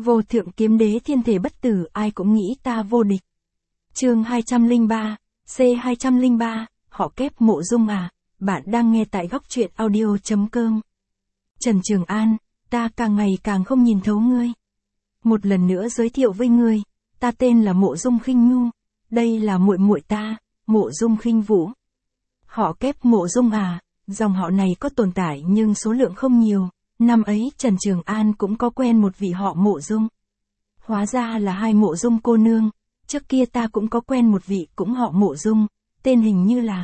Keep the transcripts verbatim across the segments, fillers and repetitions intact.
Vô thượng kiếm đế thiên thể bất tử, ai cũng nghĩ ta vô địch. Chương hai trăm lẻ ba, C hai trăm lẻ ba, họ kép Mộ Dung à, bạn đang nghe tại góc truyện audio chấm com. Trần Trường An, ta càng ngày càng không nhìn thấu ngươi. Một lần nữa giới thiệu với ngươi, ta tên là Mộ Dung Khinh Nhu, đây là muội muội ta, Mộ Dung Khinh Vũ. Họ kép Mộ Dung à, dòng họ này có tồn tại nhưng số lượng không nhiều. Năm ấy Trần Trường An cũng có quen một vị họ Mộ Dung. Hóa ra là hai Mộ Dung cô nương. Trước kia ta cũng có quen một vị cũng họ Mộ Dung, tên hình như là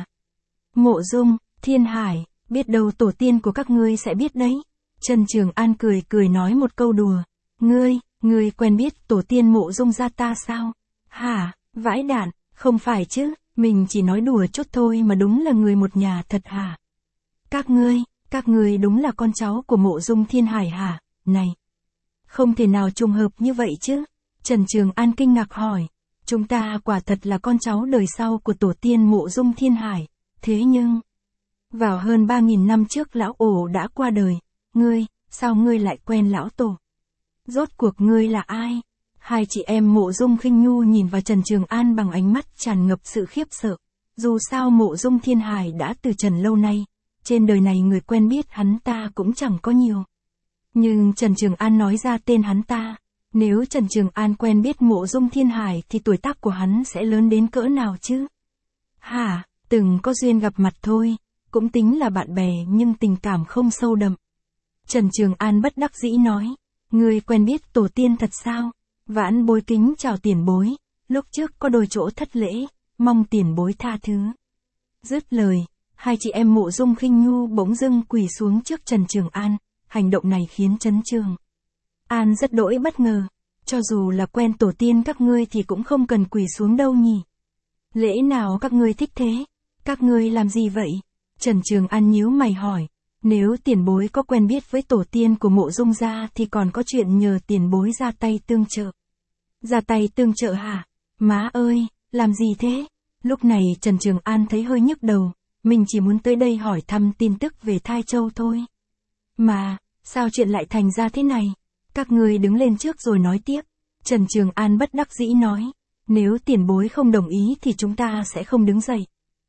Mộ Dung Thiên Hải, biết đâu tổ tiên của các ngươi sẽ biết đấy. Trần Trường An cười cười nói một câu đùa. Ngươi, ngươi quen biết tổ tiên Mộ Dung gia ta sao? Hả, vãi đạn, không phải chứ, mình chỉ nói đùa chút thôi mà đúng là người một nhà thật hả? Các ngươi, các ngươi đúng là con cháu của Mộ Dung Thiên Hải hả? Này, không thể nào trùng hợp như vậy chứ? Trần Trường An kinh ngạc hỏi. Chúng ta quả thật là con cháu đời sau của tổ tiên Mộ Dung Thiên Hải, thế nhưng vào hơn ba nghìn năm trước lão ổ đã qua đời, ngươi, sao ngươi lại quen lão tổ? Rốt cuộc ngươi là ai? Hai chị em Mộ Dung Khinh Nhu nhìn vào Trần Trường An bằng ánh mắt tràn ngập sự khiếp sợ. Dù sao Mộ Dung Thiên Hải đã từ trần lâu nay, trên đời này người quen biết hắn ta cũng chẳng có nhiều. Nhưng Trần Trường An nói ra tên hắn ta. Nếu Trần Trường An quen biết Mộ Dung Thiên Hải thì tuổi tác của hắn sẽ lớn đến cỡ nào chứ? Hả, từng có duyên gặp mặt thôi, cũng tính là bạn bè nhưng tình cảm không sâu đậm. Trần Trường An bất đắc dĩ nói, ngươi quen biết tổ tiên thật sao? Vãn bối kính chào tiền bối, lúc trước có đôi chỗ thất lễ, mong tiền bối tha thứ. Dứt lời, hai chị em Mộ Dung Khinh Nhu bỗng dưng quỳ xuống trước Trần Trường An, hành động này khiến Trần Trường An rất đỗi bất ngờ, cho dù là quen tổ tiên các ngươi thì cũng không cần quỳ xuống đâu nhỉ. Lễ nào các ngươi thích thế? Các ngươi làm gì vậy? Trần Trường An nhíu mày hỏi, nếu tiền bối có quen biết với tổ tiên của Mộ Dung gia thì còn có chuyện nhờ tiền bối ra tay tương trợ. Ra tay tương trợ hả? Má ơi, làm gì thế? Lúc này Trần Trường An thấy hơi nhức đầu, mình chỉ muốn tới đây hỏi thăm tin tức về Thai Châu thôi. Mà, sao chuyện lại thành ra thế này? Các ngươi đứng lên trước rồi nói tiếp. Trần Trường An bất đắc dĩ nói, nếu tiền bối không đồng ý thì chúng ta sẽ không đứng dậy.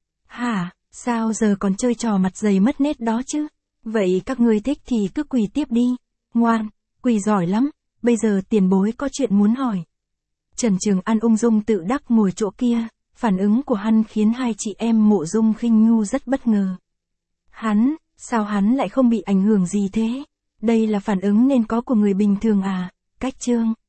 Hả, sao giờ còn chơi trò mặt dày mất nét đó chứ? Vậy các ngươi thích thì cứ quỳ tiếp đi. Ngoan, quỳ giỏi lắm, bây giờ tiền bối có chuyện muốn hỏi. Trần Trường An ung dung tự đắc ngồi chỗ kia, phản ứng của hắn khiến hai chị em Mộ Dung Khinh Nhu rất bất ngờ. Hắn, sao hắn lại không bị ảnh hưởng gì thế? Đây là phản ứng nên có của người bình thường à? Cách chương